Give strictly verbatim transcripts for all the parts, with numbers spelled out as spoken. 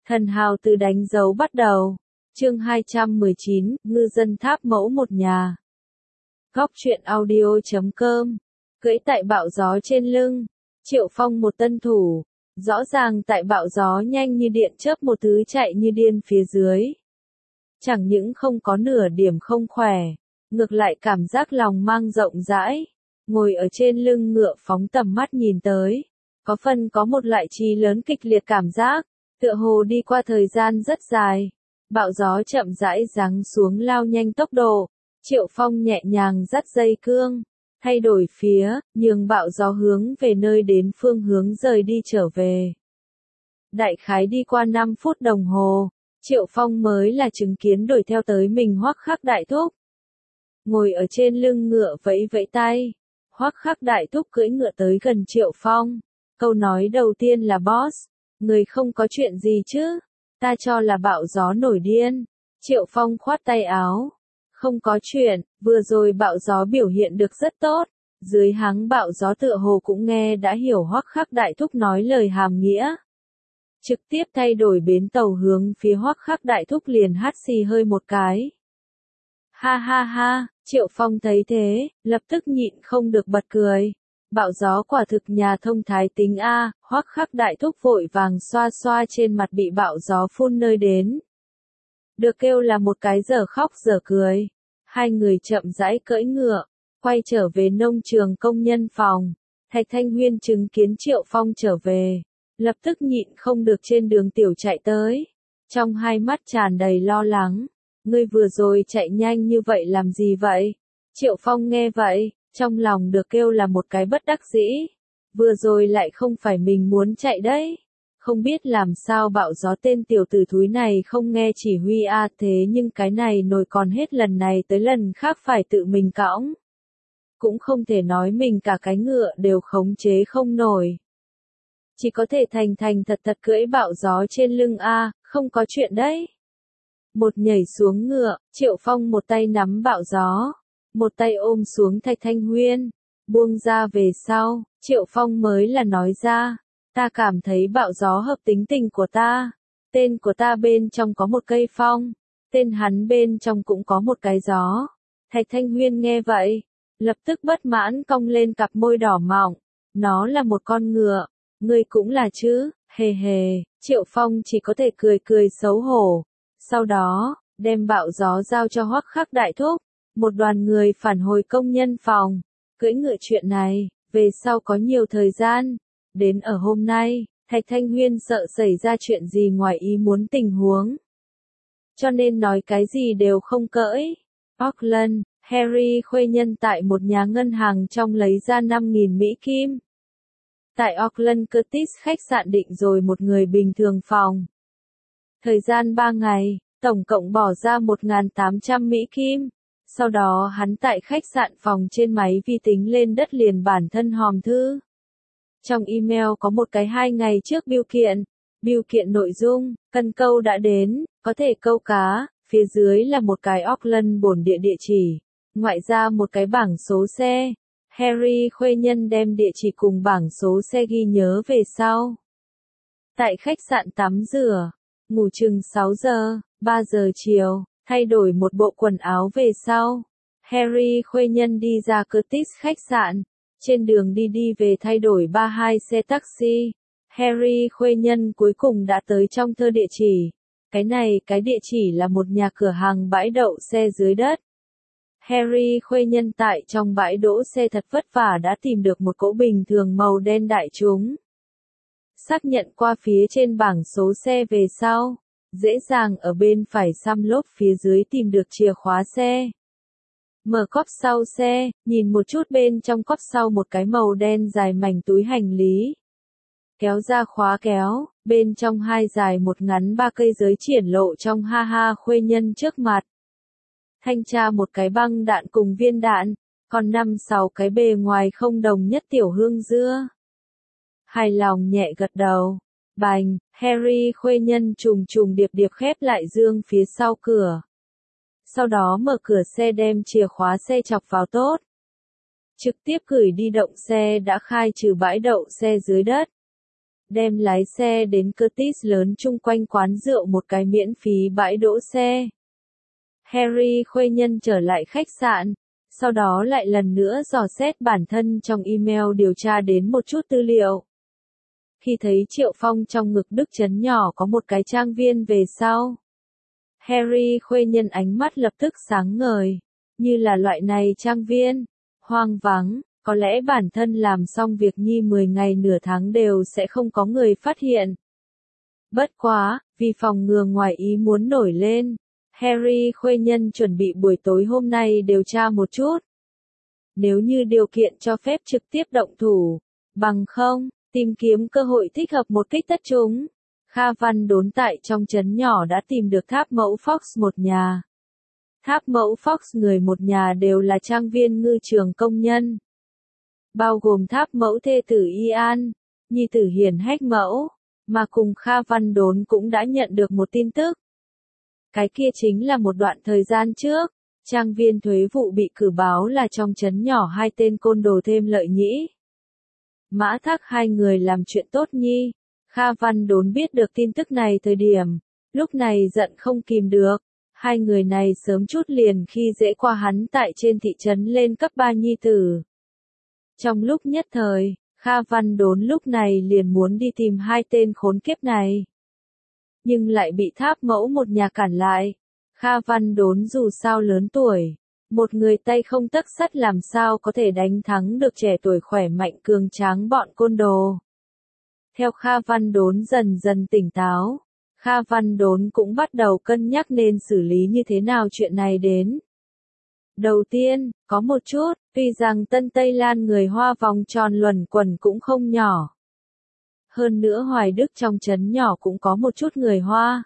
Thần hào từ đánh dấu bắt đầu. Chương hai trăm mười chín, ngư dân tháp mẫu một nhà. Góc truyện audio chấm com. Cưỡi tại bão gió trên lưng. Triệu Phong một tân thủ. Rõ ràng tại bão gió nhanh như điện chớp một thứ chạy như điên phía dưới. Chẳng những không có nửa điểm không khỏe, ngược lại cảm giác lòng mang rộng rãi. Ngồi ở trên lưng ngựa phóng tầm mắt nhìn tới. Có phần có một loại trí lớn kịch liệt cảm giác. Tựa hồ đi qua thời gian rất dài, bão gió chậm rãi giáng xuống lao nhanh tốc độ, Triệu Phong nhẹ nhàng dắt dây cương, thay đổi phía, nhường bão gió hướng về nơi đến phương hướng rời đi trở về. Đại khái đi qua năm phút đồng hồ, Triệu Phong mới là chứng kiến đuổi theo tới mình Hoắc Khắc Đại Thúc. Ngồi ở trên lưng ngựa vẫy vẫy tay, Hoắc Khắc Đại Thúc cưỡi ngựa tới gần Triệu Phong, câu nói đầu tiên là boss. Người không có chuyện gì chứ, ta cho là bão gió nổi điên. Triệu Phong khoát tay áo. Không có chuyện, vừa rồi bão gió biểu hiện được rất tốt. Dưới háng bão gió tựa hồ cũng nghe đã hiểu Hoắc Khắc Đại Thúc nói lời hàm nghĩa. Trực tiếp thay đổi bến tàu hướng phía Hoắc Khắc Đại Thúc liền hắt xì hơi một cái. Ha ha ha, Triệu Phong thấy thế, lập tức nhịn không được bật cười. Bão gió quả thực nhà thông thái tính A, Hoắc Khắc Đại Thúc vội vàng xoa xoa trên mặt bị bão gió phun nơi đến. Được kêu là một cái giờ khóc giờ cười. Hai người chậm rãi cưỡi ngựa, quay trở về nông trường công nhân phòng. Thạch Thanh Huyên chứng kiến Triệu Phong trở về, lập tức nhịn không được trên đường tiểu chạy tới. Trong hai mắt tràn đầy lo lắng. Ngươi vừa rồi chạy nhanh như vậy làm gì vậy? Triệu Phong nghe vậy. Trong lòng được kêu là một cái bất đắc dĩ. Vừa rồi lại không phải mình muốn chạy đấy. Không biết làm sao bão gió tên tiểu tử thúi này không nghe chỉ huy a thế nhưng cái này nổi còn hết lần này tới lần khác phải tự mình cõng. Cũng không thể nói mình cả cái ngựa đều khống chế không nổi. Chỉ có thể thành thành thật thật cưỡi bão gió trên lưng a, không có chuyện đấy. Một nhảy xuống ngựa, Triệu Phong một tay nắm bão gió. Một tay ôm xuống Thạch Thanh Huyên, buông ra về sau, Triệu Phong mới là nói ra, ta cảm thấy bão gió hợp tính tình của ta, tên của ta bên trong có một cây phong, tên hắn bên trong cũng có một cái gió. Thạch Thanh Huyên nghe vậy, lập tức bất mãn cong lên cặp môi đỏ mọng, nó là một con ngựa, ngươi cũng là chứ, hề hề, Triệu Phong chỉ có thể cười cười xấu hổ, sau đó, đem bão gió giao cho Hoắc Khắc Đại Thúc. Một đoàn người phản hồi công nhân phòng, cưỡi ngựa chuyện này, về sau có nhiều thời gian. Đến ở hôm nay, Thạch Thanh Huyên sợ xảy ra chuyện gì ngoài ý muốn tình huống. Cho nên nói cái gì đều không cưỡi. Auckland, Harry khuê nhân tại một nhà ngân hàng trong lấy ra năm nghìn Mỹ Kim. Tại Auckland Curtis khách sạn định rồi một người bình thường phòng. Thời gian ba ngày, tổng cộng bỏ ra một nghìn tám trăm Mỹ Kim. Sau đó hắn tại khách sạn phòng trên máy vi tính lên đất liền bản thân hòm thư. Trong email có một cái hai ngày trước bưu kiện. Bưu kiện nội dung, cần câu đã đến, có thể câu cá, phía dưới là một cái Auckland bổn địa địa chỉ, ngoại ra một cái bảng số xe. Harry khuê nhân đem địa chỉ cùng bảng số xe ghi nhớ về sau. Tại khách sạn tắm rửa, ngủ chừng sáu giờ, ba giờ chiều. Thay đổi một bộ quần áo về sau, Harry khuê nhân đi ra Curtis khách sạn, trên đường đi đi về thay đổi ba hai xe taxi, Harry khuê nhân cuối cùng đã tới trong thơ địa chỉ, cái này cái địa chỉ là một nhà cửa hàng bãi đậu xe dưới đất. Harry khuê nhân tại trong bãi đỗ xe thật vất vả đã tìm được một cỗ bình thường màu đen đại chúng. Xác nhận qua phía trên bảng số xe về sau. Dễ dàng ở bên phải xăm lốp phía dưới tìm được chìa khóa xe. Mở cốp sau xe, nhìn một chút bên trong cốp sau một cái màu đen dài mảnh túi hành lý. Kéo ra khóa kéo, bên trong hai dài một ngắn ba cây giới triển lộ trong ha ha khuê nhân trước mặt. Thanh tra một cái băng đạn cùng viên đạn, còn năm sáu cái bề ngoài không đồng nhất tiểu hương dưa. Hài lòng nhẹ gật đầu. Bành, Harry khuê nhân trùng trùng điệp điệp khép lại dương phía sau cửa. Sau đó mở cửa xe đem chìa khóa xe chọc vào tốt. Trực tiếp gửi đi động xe đã khai trừ bãi đậu xe dưới đất. đem lái xe đến Curtis lớn chung quanh quán rượu một cái miễn phí bãi đỗ xe. Harry khuê nhân trở lại khách sạn, sau đó lại lần nữa dò xét bản thân trong email điều tra đến một chút tư liệu. Khi thấy Triệu Phong trong ngực Đức Chấn nhỏ có một cái trang viên về sau, Harry khuê nhân ánh mắt lập tức sáng ngời, như là loại này trang viên, hoang vắng, có lẽ bản thân làm xong việc nhi mười ngày nửa tháng đều sẽ không có người phát hiện. Bất quá, vì phòng ngừa ngoài ý muốn nổi lên, Harry khuê nhân chuẩn bị buổi tối hôm nay điều tra một chút. Nếu như điều kiện cho phép trực tiếp động thủ, bằng không, tìm kiếm cơ hội thích hợp một kích tất chúng. Kha Văn Đốn tại trong trấn nhỏ đã tìm được tháp mẫu Fox một nhà. Tháp mẫu Fox người một nhà đều là trang viên ngư trường công nhân. Bao gồm tháp mẫu thê tử Ian, nhi tử Hiền Hách mẫu, mà cùng Kha Văn Đốn cũng đã nhận được một tin tức. Cái kia chính là một đoạn thời gian trước, trang viên thuế vụ bị cử báo là trong trấn nhỏ hai tên côn đồ thêm lợi nhĩ. Mã Thác hai người làm chuyện tốt nhi. Kha Văn Đốn biết được tin tức này thời điểm, lúc này giận không kìm được, hai người này sớm chút liền khi dễ qua hắn tại trên thị trấn lên cấp ba nhi tử. Trong lúc nhất thời, Kha Văn Đốn lúc này liền muốn đi tìm hai tên khốn kiếp này. Nhưng lại bị tháp mẫu một nhà cản lại. Kha Văn Đốn dù sao lớn tuổi, một người tay không tấc sắt làm sao có thể đánh thắng được trẻ tuổi khỏe mạnh cường tráng bọn côn đồ. Theo Kha Văn Đốn dần dần tỉnh táo, Kha Văn Đốn cũng bắt đầu cân nhắc nên xử lý như thế nào chuyện này đến. Đầu tiên, có một chút, tuy rằng Tân Tây Lan người Hoa vòng tròn luẩn quẩn cũng không nhỏ. Hơn nữa Hoài Đức trong trấn nhỏ cũng có một chút người Hoa.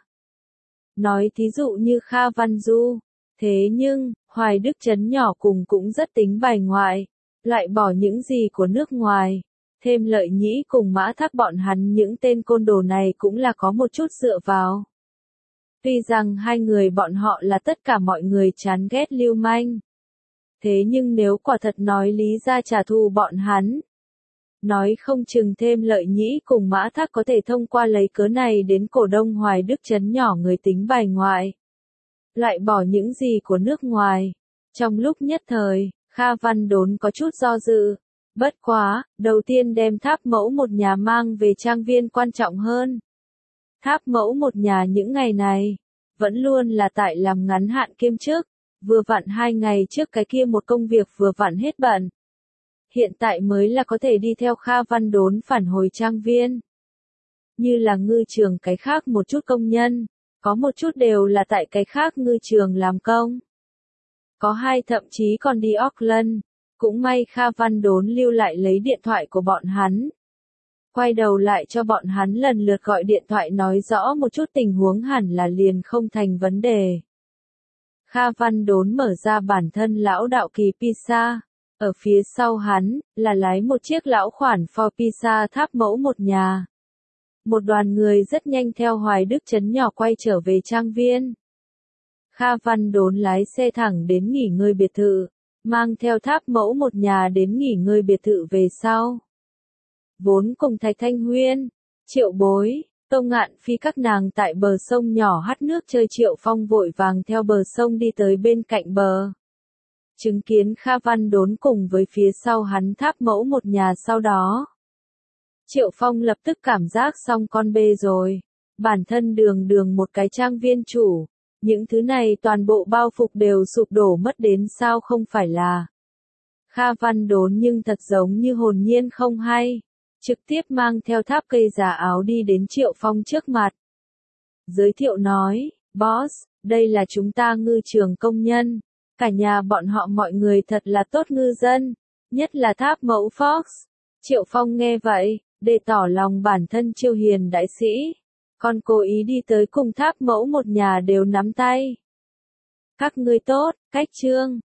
Nói thí dụ như Kha Văn Du, thế nhưng, Hoài Đức trấn nhỏ cùng cũng rất tính bài ngoại, loại bỏ những gì của nước ngoài. Thêm lợi nhĩ cùng Mã Thác bọn hắn những tên côn đồ này cũng là có một chút dựa vào. Tuy rằng hai người bọn họ là tất cả mọi người chán ghét lưu manh. Thế nhưng nếu quả thật nói lý ra trả thù bọn hắn, nói không chừng thêm lợi nhĩ cùng Mã Thác có thể thông qua lấy cớ này đến cổ đông Hoài Đức trấn nhỏ người tính bài ngoại. Loại bỏ những gì của nước ngoài. Trong lúc nhất thời, Kha Văn Đốn có chút do dự. Bất quá, đầu tiên đem tháp mẫu một nhà mang về trang viên quan trọng hơn. Tháp mẫu một nhà những ngày này, vẫn luôn là tại làm ngắn hạn kiêm chức, vừa vặn hai ngày trước cái kia một công việc vừa vặn hết bận. Hiện tại mới là có thể đi theo Kha Văn Đốn phản hồi trang viên. Như là ngư trường cái khác một chút công nhân, có một chút đều là tại cái khác ngư trường làm công. Có hai thậm chí còn đi Auckland. Cũng may Kha Văn Đốn lưu lại lấy điện thoại của bọn hắn. Quay đầu lại cho bọn hắn lần lượt gọi điện thoại nói rõ một chút tình huống hẳn là liền không thành vấn đề. Kha Văn Đốn mở ra bản thân lão đạo kỳ Pisa. Ở phía sau hắn, là lái một chiếc lão khoản Ford Pisa tháp mẫu một nhà. Một đoàn người rất nhanh theo Hoài Đức trấn nhỏ quay trở về trang viên. Kha Văn Đốn lái xe thẳng đến nghỉ ngơi biệt thự. Mang theo tháp mẫu một nhà đến nghỉ ngơi biệt thự về sau. Vốn cùng Thạch Thanh Huyên, Triệu Bối, Tông Ngạn Phi các nàng tại bờ sông nhỏ hắt nước chơi Triệu Phong vội vàng theo bờ sông đi tới bên cạnh bờ. Chứng kiến Kha Văn Đốn cùng với phía sau hắn tháp mẫu một nhà sau đó. Triệu Phong lập tức cảm giác xong con bê rồi. Bản thân đường đường một cái trang viên chủ. Những thứ này toàn bộ bao phục đều sụp đổ mất đến sao không phải là. Kha Văn Đốn nhưng thật giống như hồn nhiên không hay. Trực tiếp mang theo tháp cây giả áo đi đến Triệu Phong trước mặt. Giới thiệu nói, boss, đây là chúng ta ngư trường công nhân. Cả nhà bọn họ mọi người thật là tốt ngư dân. Nhất là tháp mẫu Fox. Triệu Phong nghe vậy, để tỏ lòng bản thân chiêu hiền đại sĩ. Còn cố ý đi tới cùng tháp mẫu một nhà đều nắm tay. Các ngươi tốt, cách trương,